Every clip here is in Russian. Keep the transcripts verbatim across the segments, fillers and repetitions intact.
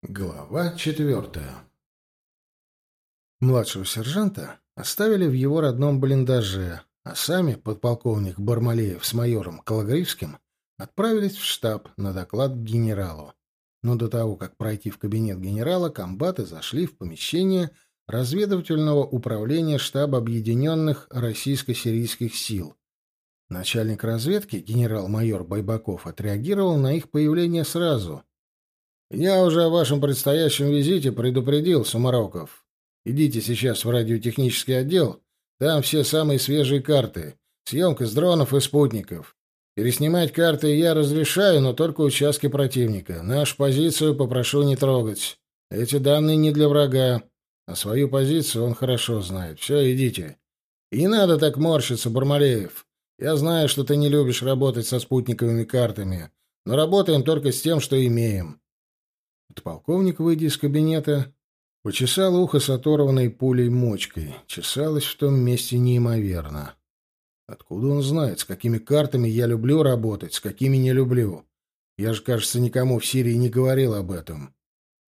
Глава четвертая. Младшего сержанта оставили в его родном блиндаже, а сами подполковник Бармалеев с майором Калагривским отправились в штаб на доклад к генералу. Но до того, как пройти в кабинет генерала, комбаты зашли в помещение разведывательного управления штаба Объединенных Российско-Сирийских сил. Начальник разведки, генерал-майор Байбаков, отреагировал на их появление сразу. «Я уже о вашем предстоящем визите предупредил, Сумароков. Идите сейчас в радиотехнический отдел, там все самые свежие карты, съемка с дронов и спутников. Переснимать карты я разрешаю, но только участки противника. Нашу позицию попрошу не трогать. Эти данные не для врага, а свою позицию он хорошо знает. Все, идите. И не надо так морщиться, Бармалеев. Я знаю, что ты не любишь работать со спутниковыми картами, но работаем только с тем, что имеем». Подполковник, выйдя из кабинета, почесал ухо с оторванной пулей мочкой. Чесалось в том месте неимоверно. Откуда он знает, с какими картами я люблю работать, с какими не люблю? Я же, кажется, никому в Сирии не говорил об этом.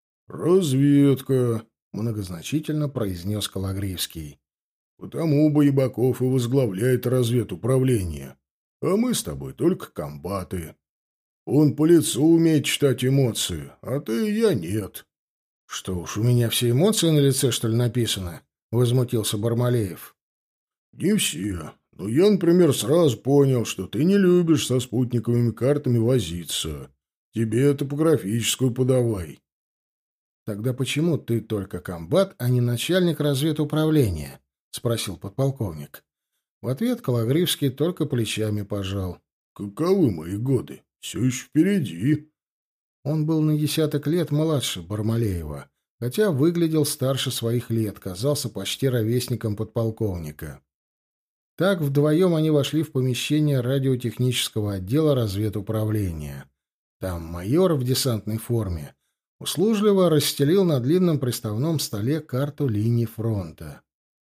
«Разведка», — многозначительно произнес Калагривский. «Потому Байбаков и возглавляет разведуправление. А мы с тобой только комбаты. Он по лицу умеет читать эмоции, а ты и я нет». «Что уж, у меня все эмоции на лице, что ли, написаны?» — возмутился Бармалеев. «Не все. Но я, например, сразу понял, что ты не любишь со спутниковыми картами возиться. Тебе топографическую подавай». «Тогда почему ты только комбат, а не начальник разведуправления?» — спросил подполковник. В ответ Калагривский только плечами пожал. «Каковы мои годы? Все еще впереди». Он был на десяток лет младше Бармалеева, хотя выглядел старше своих лет, казался почти ровесником подполковника. Так вдвоем они вошли в помещение радиотехнического отдела разведуправления. Там майор в десантной форме услужливо расстелил на длинном приставном столе карту линии фронта.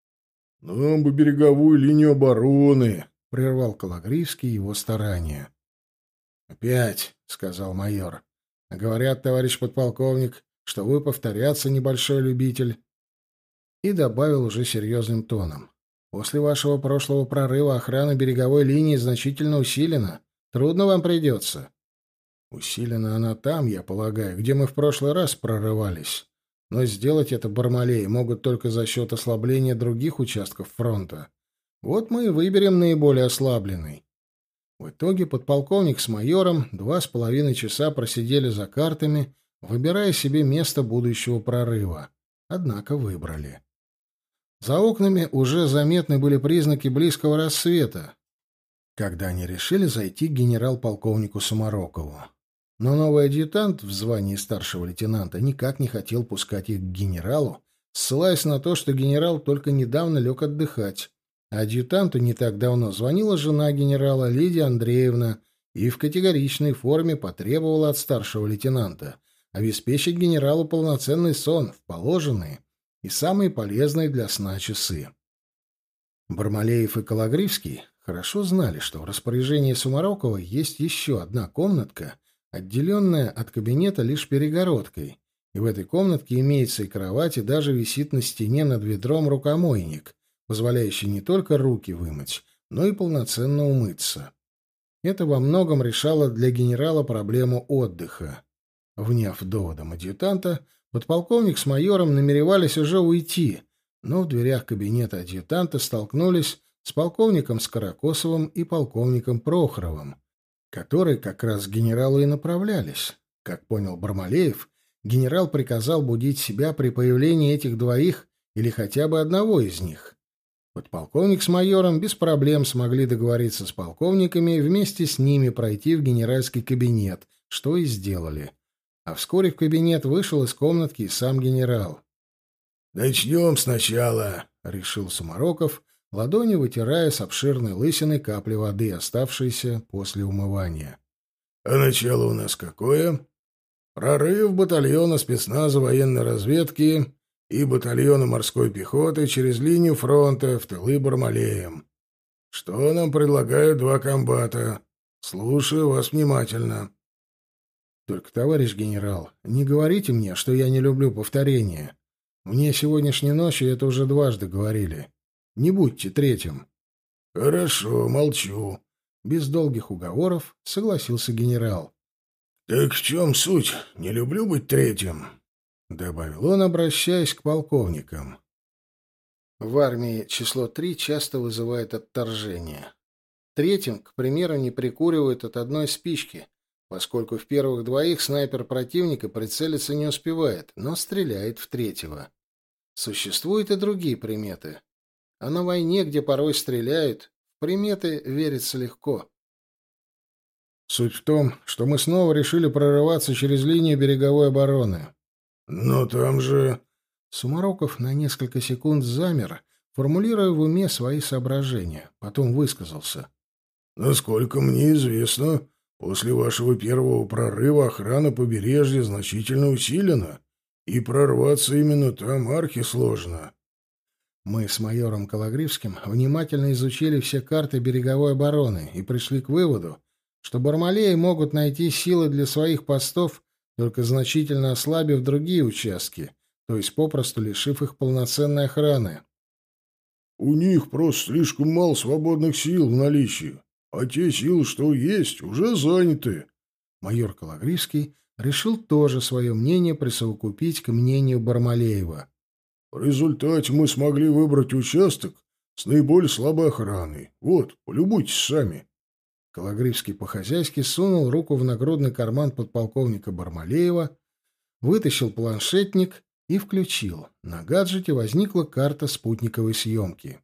«Нам бы береговую линию обороны», — прервал Калагривский его старания. «Опять», — сказал майор. «Говорят, товарищ подполковник, что вы повторяться небольшой любитель». И добавил уже серьезным тоном. «После вашего прошлого прорыва охрана береговой линии значительно усилена. Трудно вам придется». «Усилена она там, я полагаю, где мы в прошлый раз прорывались. Но сделать это Бармалеи могут только за счет ослабления других участков фронта. Вот мы и выберем наиболее ослабленный». В итоге подполковник с майором два с половиной часа просидели за картами, выбирая себе место будущего прорыва. Однако выбрали. За окнами уже заметны были признаки близкого рассвета, когда они решили зайти к генерал-полковнику Сумарокову. Но новый адъютант в звании старшего лейтенанта никак не хотел пускать их к генералу, ссылаясь на то, что генерал только недавно лег отдыхать. А адъютанту не так давно звонила жена генерала Лидия Андреевна и в категоричной форме потребовала от старшего лейтенанта обеспечить генералу полноценный сон в положенные и самые полезные для сна часы. Бармалеев и Калагривский хорошо знали, что в распоряжении Сумарокова есть еще одна комнатка, отделенная от кабинета лишь перегородкой, и в этой комнатке имеется и кровать, и даже висит на стене над ведром рукомойник, позволяющий не только руки вымыть, но и полноценно умыться. Это во многом решало для генерала проблему отдыха. Вняв доводом адъютанта, подполковник с майором намеревались уже уйти, но в дверях кабинета адъютанта столкнулись с полковником Скорокосовым и полковником Прохоровым, которые как раз к генералу и направлялись. Как понял Бармалеев, генерал приказал будить себя при появлении этих двоих или хотя бы одного из них. Подполковник с майором без проблем смогли договориться с полковниками и вместе с ними пройти в генеральский кабинет, что и сделали. А вскоре в кабинет вышел из комнатки и сам генерал. «Начнем сначала», — решил Сумароков, ладонью вытирая с обширной лысиной капли воды, оставшиеся после умывания. «А начало у нас какое? Прорыв батальона спецназа военной разведки и батальона морской пехоты через линию фронта в тылы Бармалеем. Что нам предлагают два комбата? Слушаю вас внимательно». Только, товарищ генерал, не говорите мне, что я не люблю повторения. Мне сегодняшней ночью это уже дважды говорили. Не будьте третьим. Хорошо, молчу. Без долгих уговоров согласился генерал. Так в чем суть? Не люблю быть третьим, добавил он, обращаясь к полковникам. В армии число три часто вызывает отторжение. Третьим, к примеру, не прикуривают от одной спички, поскольку в первых двоих снайпер противника прицелиться не успевает, но стреляет в третьего. Существуют и другие приметы. А на войне, где порой стреляют, в приметы верится легко. Суть в том, что мы снова решили прорываться через линию береговой обороны. Но там же... Сумароков на несколько секунд замер, формулируя в уме свои соображения. Потом высказался. Насколько мне известно, после вашего первого прорыва охрана побережья значительно усилена, и прорваться именно там архи сложно. Мы с майором Кологривским внимательно изучили все карты береговой обороны и пришли к выводу, что бармалеи могут найти силы для своих постов, только значительно ослабив другие участки, то есть попросту лишив их полноценной охраны. У них просто слишком мало свободных сил в наличии, а те силы, что есть, уже заняты. Майор Кологривский решил тоже свое мнение присовокупить к мнению Бармалеева. В результате мы смогли выбрать участок с наиболее слабой охраной. Вот, полюбуйтесь сами. Кологривский по-хозяйски сунул руку в нагрудный карман подполковника Бармалеева, вытащил планшетник и включил. На гаджете возникла карта спутниковой съемки.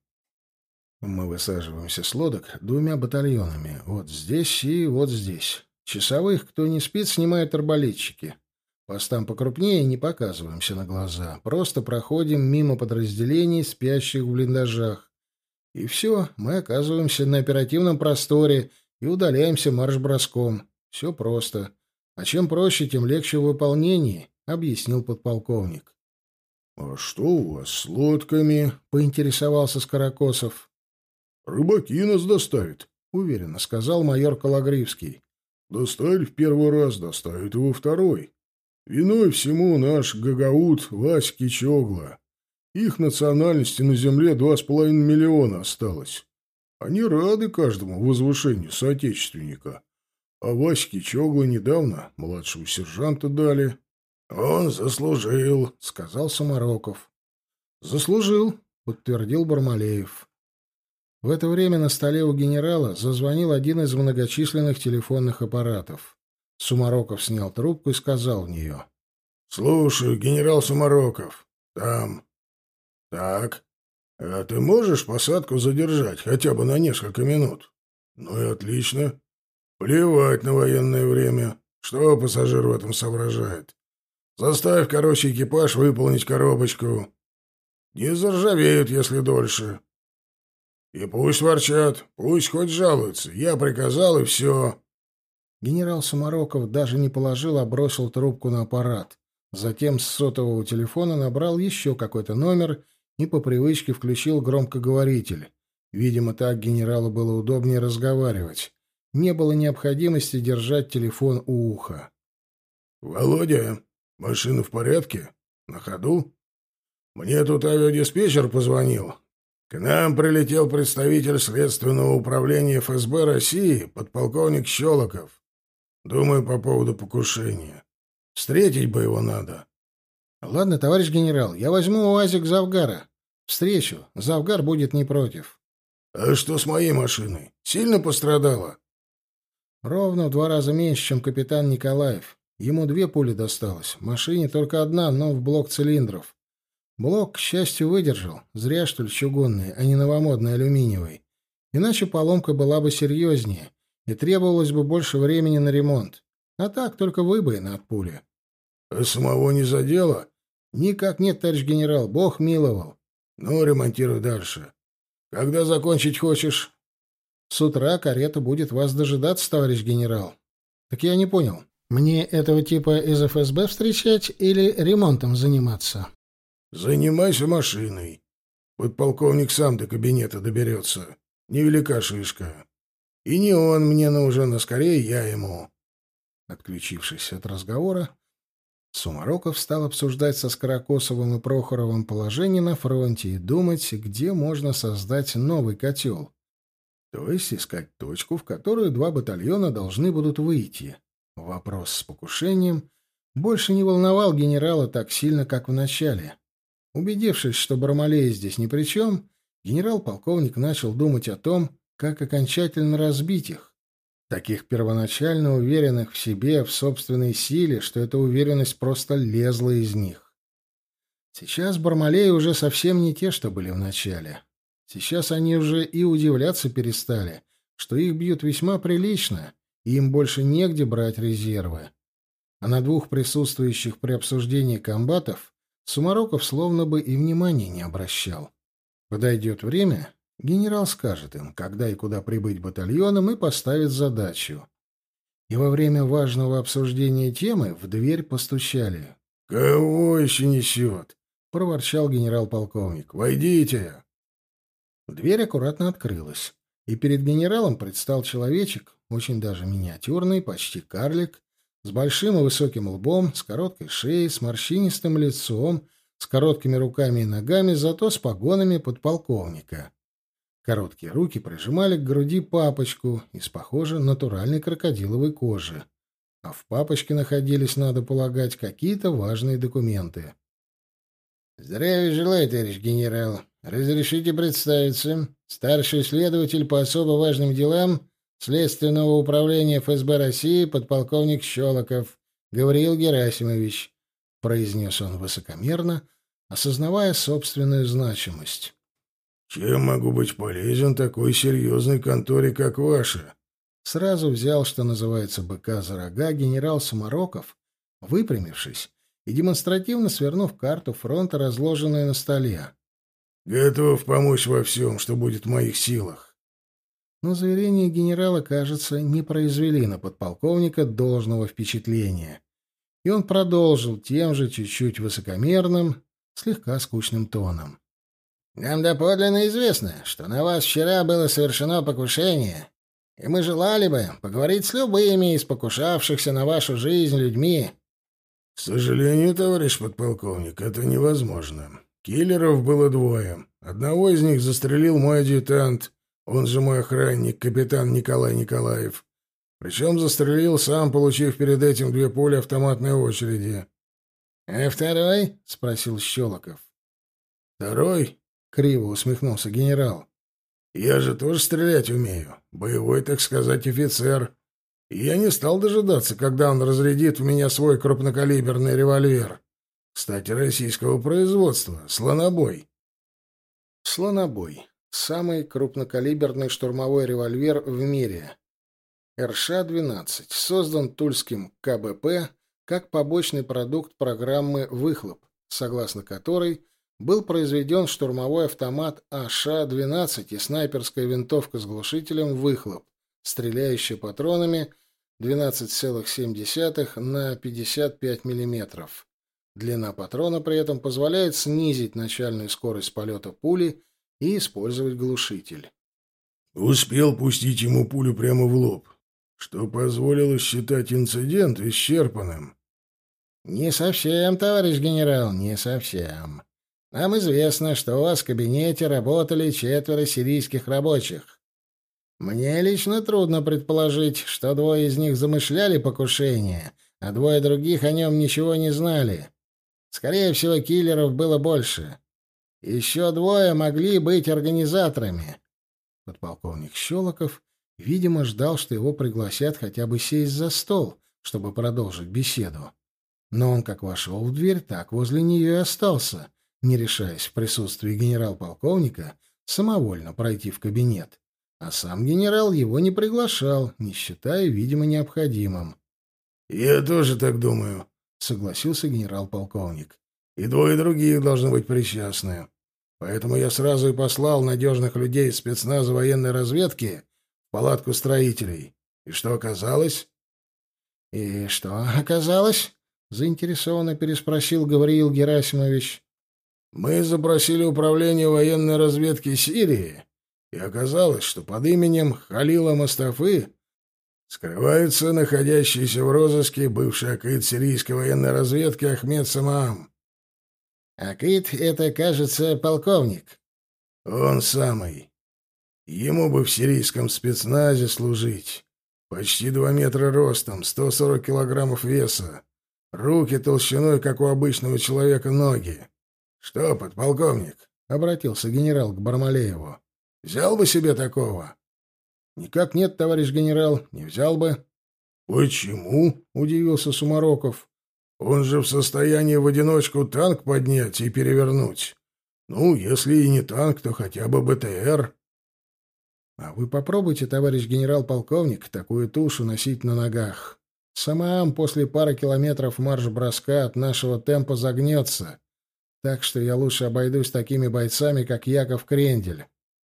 Мы высаживаемся с лодок двумя батальонами. Вот здесь и вот здесь. Часовых, кто не спит, снимают арбалетчики. Постам покрупнее не показываемся на глаза. Просто проходим мимо подразделений, спящих в блиндажах. И все, мы оказываемся на оперативном просторе и удаляемся марш-броском. Все просто. А чем проще, тем легче в выполнении, — объяснил подполковник. — А что у вас с лодками? — поинтересовался Скорокосов. — Рыбаки нас доставят, — уверенно сказал майор Кологривский. — Доставили в первый раз, доставят и во второй. Виной всему наш гагаут Васьки Чогла. Их национальности на земле два с половиной миллиона осталось. Они рады каждому возвышению соотечественника. А Ваське Чогла недавно младшего сержанта дали. — Он заслужил, — сказал Сумароков. — Заслужил, — подтвердил Бармалеев. В это время на столе у генерала зазвонил один из многочисленных телефонных аппаратов. Сумароков снял трубку и сказал в нее. — Слушаю, генерал Сумароков. Там. — Так. А ты можешь посадку задержать хотя бы на несколько минут? — Ну и отлично. Плевать на военное время. Что пассажир в этом соображает? Заставь, короче, экипаж выполнить коробочку. Не заржавеют, если дольше. И пусть ворчат, пусть хоть жалуются. Я приказал, и все. Генерал Сумароков даже не положил, а бросил трубку на аппарат. Затем с сотового телефона набрал еще какой-то номер и по привычке включил громкоговоритель. Видимо, так генералу было удобнее разговаривать. Не было необходимости держать телефон у уха. — Володя, машина в порядке? На ходу? Мне тут авиадиспетчер позвонил. К нам прилетел представитель Следственного управления эф эс бэ России, подполковник Щелоков. Думаю, по поводу покушения. Встретить бы его надо. — Ладно, товарищ генерал, я возьму УАЗик Завгара. Встречу. Завгар будет не против. — А что с моей машиной? Сильно пострадала? — Ровно в два раза меньше, чем капитан Николаев. Ему две пули досталось. В машине только одна, но в блок цилиндров. Блок, к счастью, выдержал. Зря, что ли, чугунный, а не новомодный алюминиевый. Иначе поломка была бы серьезнее, и требовалось бы больше времени на ремонт. А так только выбоины от пули. — А самого не задело? — Никак нет, товарищ генерал, Бог миловал. — Ну, ремонтируй дальше. Когда закончить хочешь? — С утра карета будет вас дожидаться, товарищ генерал. — Так я не понял, мне этого типа из эф эс бэ встречать или ремонтом заниматься? — Занимайся машиной. Подполковник сам до кабинета доберется. Невелика шишка. И не он мне нужен, а скорее я ему. Отключившись от разговора, Сумароков стал обсуждать со Скорокосовым и Прохоровым положение на фронте и думать, где можно создать новый котел. То есть искать точку, в которую два батальона должны будут выйти. Вопрос с покушением больше не волновал генерала так сильно, как в начале. Убедившись, что Бармалей здесь ни при чем, генерал-полковник начал думать о том, как окончательно разбить их. Таких первоначально уверенных в себе, в собственной силе, что эта уверенность просто лезла из них. Сейчас Бармалеи уже совсем не те, что были в начале. Сейчас они уже и удивляться перестали, что их бьют весьма прилично, и им больше негде брать резервы. А на двух присутствующих при обсуждении комбатов Сумароков словно бы и внимания не обращал. Подойдет время, генерал скажет им, когда и куда прибыть батальоном, и поставит задачу. И во время важного обсуждения темы в дверь постучали. «Кого еще несет?» — проворчал генерал-полковник. «Войдите!» Дверь аккуратно открылась, и перед генералом предстал человечек, очень даже миниатюрный, почти карлик, с большим и высоким лбом, с короткой шеей, с морщинистым лицом, с короткими руками и ногами, зато с погонами подполковника. Короткие руки прижимали к груди папочку из, похоже, натуральной крокодиловой кожи. А в папочке находились, надо полагать, какие-то важные документы. «Здравия желаю, товарищ генерал. Разрешите представиться. Старший следователь по особо важным делам Следственного управления эф эс бэ России подполковник Щелоков Гавриил Герасимович», — произнес он высокомерно, осознавая собственную значимость. «Чем могу быть полезен такой серьезной конторе, как ваша?» Сразу взял, что называется, быка за рога генерал Сумароков, выпрямившись и демонстративно свернув карту фронта, разложенную на столе. «Готов помочь во всем, что будет в моих силах». Но заверения генерала, кажется, не произвели на подполковника должного впечатления. И он продолжил тем же чуть-чуть высокомерным, слегка скучным тоном. «Нам доподлинно известно, что на вас вчера было совершено покушение, и мы желали бы поговорить с любыми из покушавшихся на вашу жизнь людьми». «К сожалению, товарищ подполковник, это невозможно. Киллеров было двое. Одного из них застрелил мой адъютант, он же мой охранник, капитан Николай Николаев. Причем застрелил сам, получив перед этим две пули автоматной очереди». «А второй?» — спросил Щелоков. «Второй?» — криво усмехнулся генерал. «Я же тоже стрелять умею. Боевой, так сказать, офицер. И я не стал дожидаться, когда он разрядит в меня свой крупнокалиберный револьвер. Кстати, российского производства. Слонобой». «Слонобой. Самый крупнокалиберный штурмовой револьвер в мире. эр ша двенадцать. Создан Тульским ка бэ пэ как побочный продукт программы «Выхлоп», согласно которой был произведен штурмовой автомат а ша двенадцать и снайперская винтовка с глушителем «Выхлоп», стреляющая патронами двенадцать целых семь десятых на пятьдесят пять миллиметров. Длина патрона при этом позволяет снизить начальную скорость полета пули и использовать глушитель. «Успел пустить ему пулю прямо в лоб, что позволило считать инцидент исчерпанным». «Не совсем, товарищ генерал, не совсем. Нам известно, что у вас в кабинете работали четверо сирийских рабочих. Мне лично трудно предположить, что двое из них замышляли покушение, а двое других о нем ничего не знали. Скорее всего, киллеров было больше. Еще двое могли быть организаторами». Подполковник Щелоков, видимо, ждал, что его пригласят хотя бы сесть за стол, чтобы продолжить беседу. Но он как вошел в дверь, так возле нее и остался, не решаясь в присутствии генерал-полковника самовольно пройти в кабинет. А сам генерал его не приглашал, не считая, видимо, необходимым. «Я тоже так думаю», — согласился генерал-полковник. «И двое других должны быть причастны. Поэтому я сразу и послал надежных людей из спецназа военной разведки в палатку строителей. И что оказалось?» «И что оказалось?» — заинтересованно переспросил Гавриил Герасимович. «Мы запросили управление военной разведки Сирии, и оказалось, что под именем Халила Мустафы Скрывается находящийся в розыске бывший акид сирийской военной разведки Ахмед Самаам. Акид — это, кажется, полковник. Он самый. Ему бы в сирийском спецназе служить. Почти два метра ростом, сто сорок килограммов веса. Руки толщиной, как у обычного человека, ноги. Что, подполковник? — обратился генерал к Бармалееву. Взял бы себе такого? Никак нет, товарищ генерал, не взял бы. Почему? — удивился Сумароков. Он же в состоянии в одиночку танк поднять и перевернуть. Ну, если и не танк, то хотя бы БТР. А вы попробуйте, товарищ генерал-полковник, такую тушу носить на ногах. Самаам после пары километров марш-броска от нашего темпа загнется. Так что я лучше обойдусь такими бойцами, как Яков Крендель.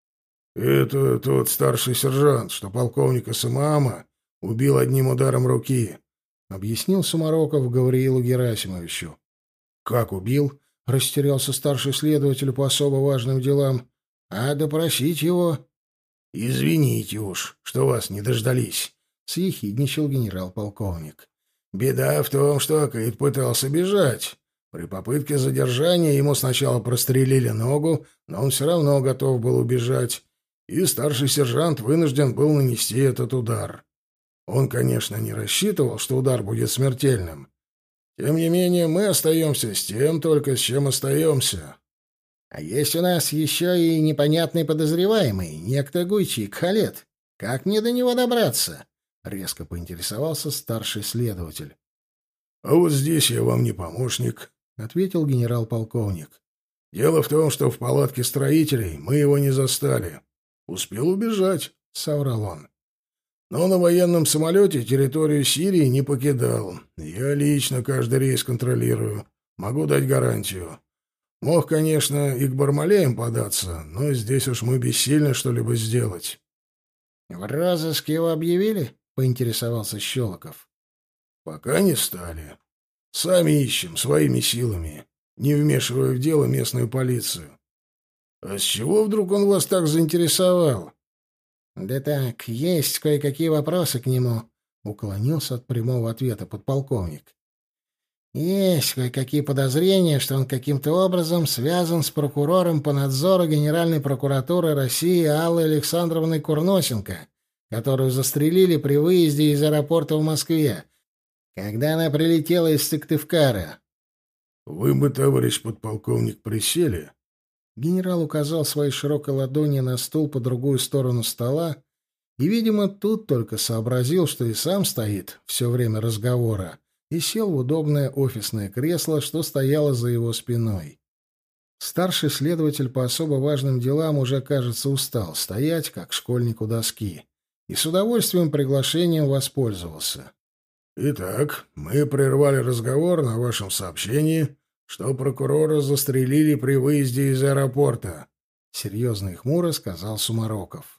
Это тот старший сержант, что полковника Самаама убил одним ударом руки, — объяснил Сумароков Гавриилу Герасимовичу. — Как убил? — растерялся старший следователь по особо важным делам. — А допросить его? — Извините уж, что вас не дождались, — съехидничал генерал-полковник. — Беда в том, что Акид пытался бежать. При попытке задержания ему сначала прострелили ногу, но он все равно готов был убежать, и старший сержант вынужден был нанести этот удар. Он, конечно, не рассчитывал, что удар будет смертельным. Тем не менее, мы остаемся с тем только, с чем остаемся. — А есть у нас еще и непонятный подозреваемый, некто Гуйчик Халет. Как мне до него добраться? — резко поинтересовался старший следователь. — А вот здесь я вам не помощник, — ответил генерал-полковник. — Дело в том, что в палатке строителей мы его не застали. Успел убежать, — соврал он. Но на военном самолете территорию Сирии не покидал. Я лично каждый рейс контролирую. Могу дать гарантию. Мог, конечно, и к Бармалеям податься, но здесь уж мы бессильны что-либо сделать. — В розыск его объявили? — поинтересовался Щелоков. — Пока не стали. Сами ищем, своими силами, не вмешивая в дело местную полицию. — А с чего вдруг он вас так заинтересовал? — Да так, есть кое-какие вопросы к нему, — уклонился от прямого ответа подполковник. — Есть кое-какие подозрения, что он каким-то образом связан с прокурором по надзору Генеральной прокуратуры России Аллой Александровной Курносенко, которую застрелили при выезде из аэропорта в Москве, когда она прилетела из Сыктывкара. — Вы бы, товарищ подполковник, присели? Генерал указал своей широкой ладонью на стул по другую сторону стола и, видимо, тут только сообразил, что и сам стоит все время разговора, и сел в удобное офисное кресло, что стояло за его спиной. Старший следователь по особо важным делам уже, кажется, устал стоять, как школьник у доски, и с удовольствием приглашением воспользовался. «Итак, мы прервали разговор на вашем сообщении, что прокурора застрелили при выезде из аэропорта», — серьезно и хмуро сказал Сумароков.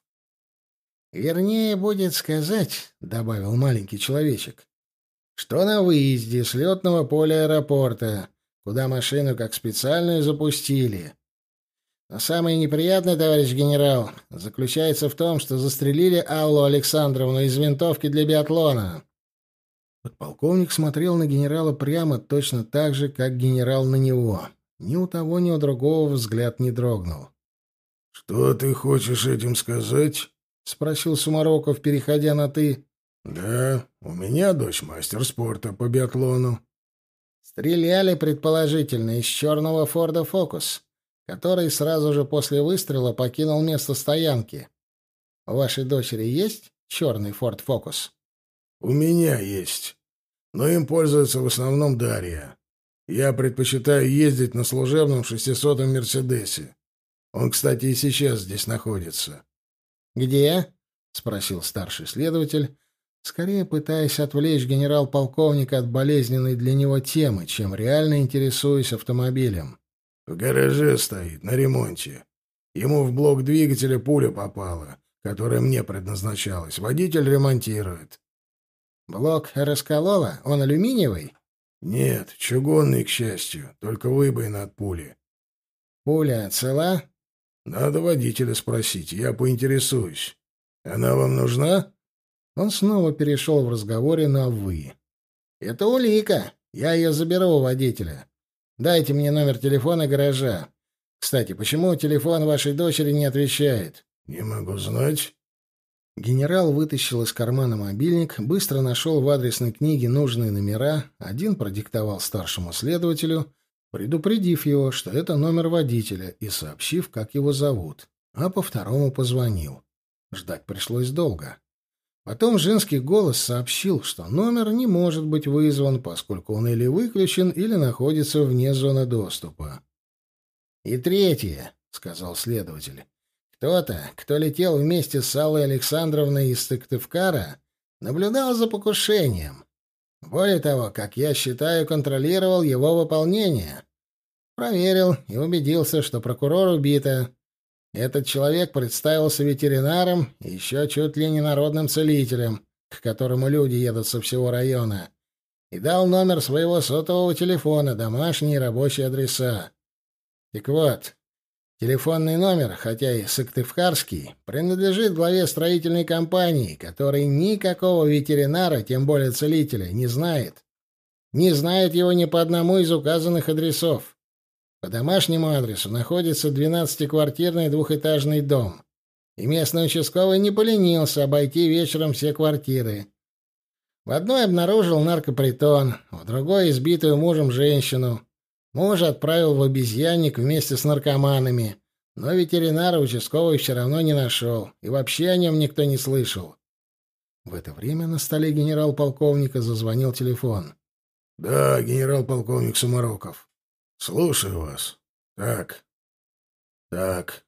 «Вернее, будет сказать, — добавил маленький человечек, — что на выезде с летного поля аэропорта, куда машину как специальную запустили. Но самое неприятное, товарищ генерал, заключается в том, что застрелили Аллу Александровну из винтовки для биатлона». Подполковник смотрел на генерала прямо точно так же, как генерал на него. Ни у того, ни у другого взгляд не дрогнул. «Что ты хочешь этим сказать?» — спросил Сумароков, переходя на «ты». «Да, у меня дочь мастер спорта по биатлону». Стреляли, предположительно, из черного Форда «Фокус», который сразу же после выстрела покинул место стоянки. У вашей дочери есть черный Форд «Фокус»? «У меня есть, но им пользуется в основном Дарья. Я предпочитаю ездить на служебном шестисотом «Мерседесе». Он, кстати, и сейчас здесь находится». «Где?» — спросил старший следователь, скорее пытаясь отвлечь генерал-полковника от болезненной для него темы, чем реально интересуясь автомобилем. «В гараже стоит, на ремонте. Ему в блок двигателя пуля попала, которая мне предназначалась. Водитель ремонтирует». «Блок расколола? Он алюминиевый?» «Нет, чугунный, к счастью, только выбоина от пули». «Пуля цела?» «Надо водителя спросить, я поинтересуюсь. Она вам нужна?» Он снова перешел в разговоре на «вы». «Это улика. Я ее заберу у водителя. Дайте мне номер телефона гаража. Кстати, почему телефон вашей дочери не отвечает?» «Не могу знать». Генерал вытащил из кармана мобильник, быстро нашел в адресной книге нужные номера, один продиктовал старшему следователю, предупредив его, что это номер водителя, и сообщив, как его зовут, а по второму позвонил. Ждать пришлось долго. Потом женский голос сообщил, что номер не может быть вызван, поскольку он или выключен, или находится вне зоны доступа. «И третье», — сказал следователь. «Кто-то, кто летел вместе с Аллой Александровной из Сыктывкара, наблюдал за покушением. Более того, как я считаю, контролировал его выполнение. Проверил и убедился, что прокурор убита. Этот человек представился ветеринаром и еще чуть ли не народным целителем, к которому люди едут со всего района, и дал номер своего сотового телефона, домашние и рабочие адреса. Так вот, телефонный номер, хотя и сыктывкарский, принадлежит главе строительной компании, который никакого ветеринара, тем более целителя, не знает. Не знает его ни по одному из указанных адресов. По домашнему адресу находится двенадцатиквартирный двухэтажный дом, и местный участковый не поленился обойти вечером все квартиры. В одной обнаружил наркопритон, в другой — избитую мужем женщину. Мужа отправил в обезьянник вместе с наркоманами, но ветеринара участковый все равно не нашел, и вообще о нем никто не слышал. В это время на столе генерал-полковника зазвонил телефон. «Да, генерал-полковник Сумароков. Слушаю вас. Так. Так.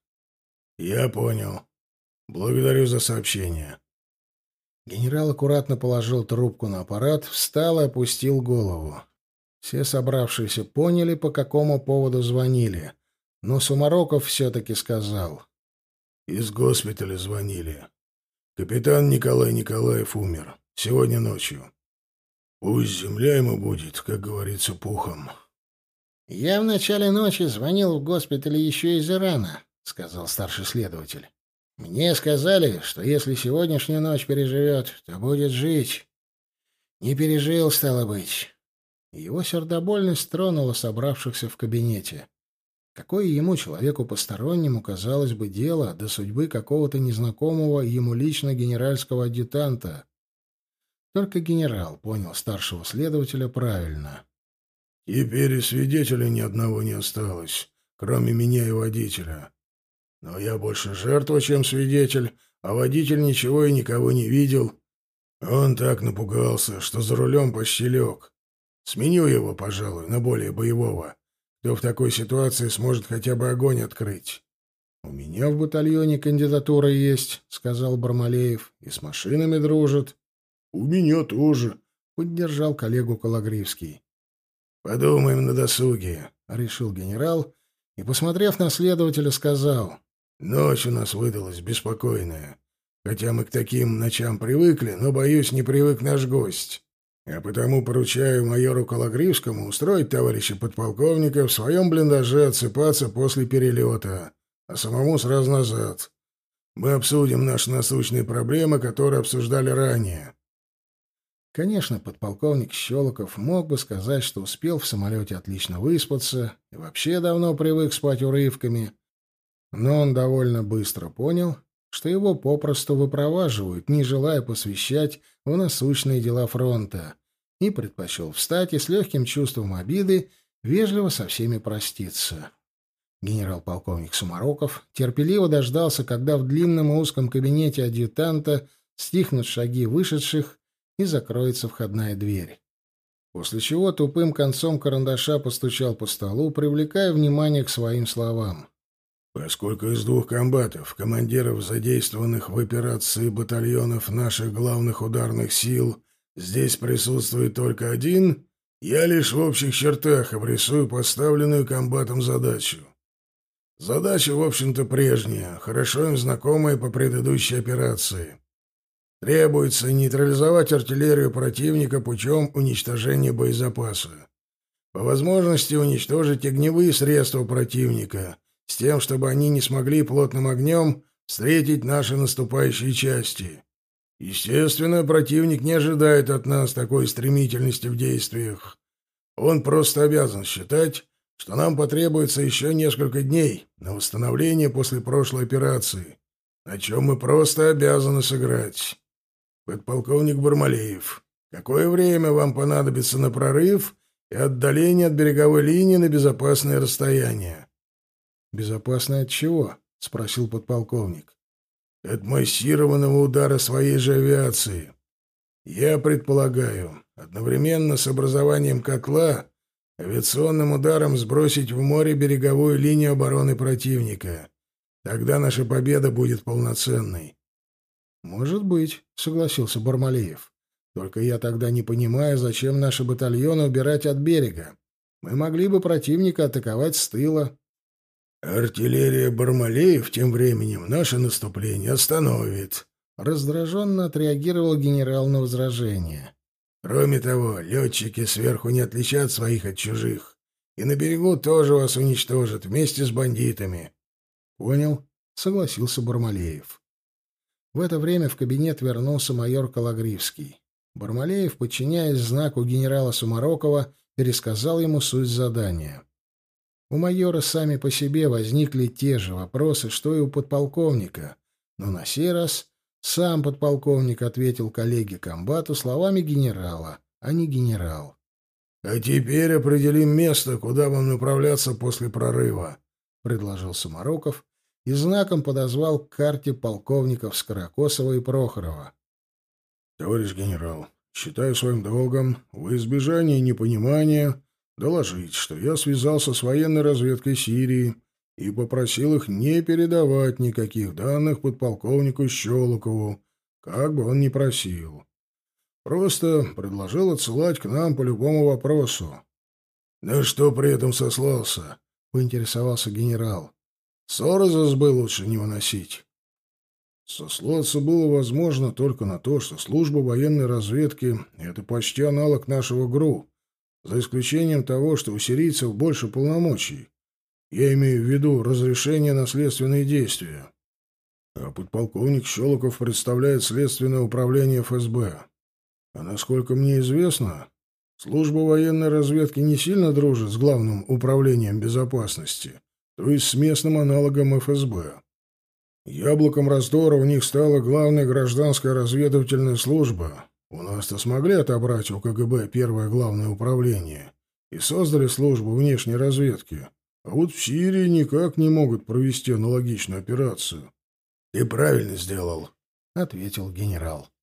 Я понял. Благодарю за сообщение». Генерал аккуратно положил трубку на аппарат, встал и опустил голову. Все собравшиеся поняли, по какому поводу звонили. Но Сумароков все-таки сказал. «Из госпиталя звонили. Капитан Николай Николаев умер. Сегодня ночью. Пусть земля ему будет, как говорится, пухом». «Я в начале ночи звонил в госпиталь еще из Ирана», — сказал старший следователь. «Мне сказали, что если сегодняшнюю ночь переживет, то будет жить. Не пережил, стало быть». Его сердобольность тронула собравшихся в кабинете. Какое ему, человеку постороннему, казалось бы, дело до судьбы какого-то незнакомого ему лично генеральского адъютанта? Только генерал понял старшего следователя правильно. «Теперь и свидетеля ни одного не осталось, кроме меня и водителя. Но я больше жертва, чем свидетель, а водитель ничего и никого не видел. Он так напугался, что за рулем почти лег. Сменю его, пожалуй, на более боевого, кто в такой ситуации сможет хотя бы огонь открыть». «У меня в батальоне кандидатура есть», — сказал Бармалеев, — «и с машинами дружит». «У меня тоже», — поддержал коллегу Кологривский. «Подумаем на досуге», — решил генерал и, посмотрев на следователя, сказал. «Ночь у нас выдалась беспокойная. Хотя мы к таким ночам привыкли, но, боюсь, не привык наш гость. А потому поручаю майору Кологривскому устроить товарища подполковника в своем блиндаже отсыпаться после перелета, а самому сразу назад. Мы обсудим наши насущные проблемы, которые обсуждали ранее». Конечно, подполковник Щелоков мог бы сказать, что успел в самолете отлично выспаться и вообще давно привык спать урывками, но он довольно быстро понял, что его попросту выпроваживают, не желая посвящать в насущные дела фронта, и предпочел встать и с легким чувством обиды вежливо со всеми проститься. Генерал-полковник Сумароков терпеливо дождался, когда в длинном и узком кабинете адъютанта стихнут шаги вышедших и закроется входная дверь. После чего тупым концом карандаша постучал по столу, привлекая внимание к своим словам. «Поскольку из двух комбатов, командиров задействованных в операции батальонов наших главных ударных сил, здесь присутствует только один, я лишь в общих чертах обрисую поставленную комбатом задачу. Задача, в общем-то, прежняя, хорошо им знакомая по предыдущей операции. Требуется нейтрализовать артиллерию противника путем уничтожения боезапаса. По возможности уничтожить огневые средства противника, с тем, чтобы они не смогли плотным огнем встретить наши наступающие части. Естественно, противник не ожидает от нас такой стремительности в действиях. Он просто обязан считать, что нам потребуется еще несколько дней на восстановление после прошлой операции, на чем мы просто обязаны сыграть. Подполковник Бармалеев, какое время вам понадобится на прорыв и отдаление от береговой линии на безопасное расстояние? «Безопасное от чего?» — спросил подполковник. «От массированного удара своей же авиации. Я предполагаю, одновременно с образованием котла авиационным ударом сбросить в море береговую линию обороны противника. Тогда наша победа будет полноценной». «Может быть», — согласился Бармалеев. «Только я тогда не понимаю, зачем наши батальоны убирать от берега. Мы могли бы противника атаковать с тыла». «Артиллерия Бармалеев тем временем наше наступление остановит», — раздраженно отреагировал генерал на возражение. «Кроме того, летчики сверху не отличат своих от чужих, и на берегу тоже вас уничтожат вместе с бандитами». «Понял», — согласился Бармалеев. В это время в кабинет вернулся майор Калагривский. Бармалеев, подчиняясь знаку генерала Сумарокова, пересказал ему суть задания. У майора сами по себе возникли те же вопросы, что и у подполковника, но на сей раз сам подполковник ответил коллеге-комбату словами генерала, а не генерал. «А теперь определим место, куда вам направляться после прорыва», — предложил Сумароков и знаком подозвал к карте полковников Скорокосова и Прохорова. «Товарищ генерал, считаю своим долгом во избежание непонимания доложить, что я связался с военной разведкой Сирии и попросил их не передавать никаких данных подполковнику Щелокову, как бы он ни просил. Просто предложил отсылать к нам по любому вопросу». «На что при этом сослался?» — поинтересовался генерал. «Ссоры за сбы лучше не выносить». Сослаться было возможно только на то, что служба военной разведки — это почти аналог нашего ГРУ, за исключением того, что у сирийцев больше полномочий. Я имею в виду разрешение на следственные действия. А подполковник Щелоков представляет Следственное управление эф эс бэ. А насколько мне известно, служба военной разведки не сильно дружит с Главным управлением безопасности, то есть с местным аналогом эф эс бэ. Яблоком раздора у них стала главная гражданская разведывательная служба. У нас-то смогли отобрать у ка гэ бэ первое главное управление и создали службу внешней разведки. А вот в Сирии никак не могут провести аналогичную операцию. — Ты правильно сделал, — ответил генерал.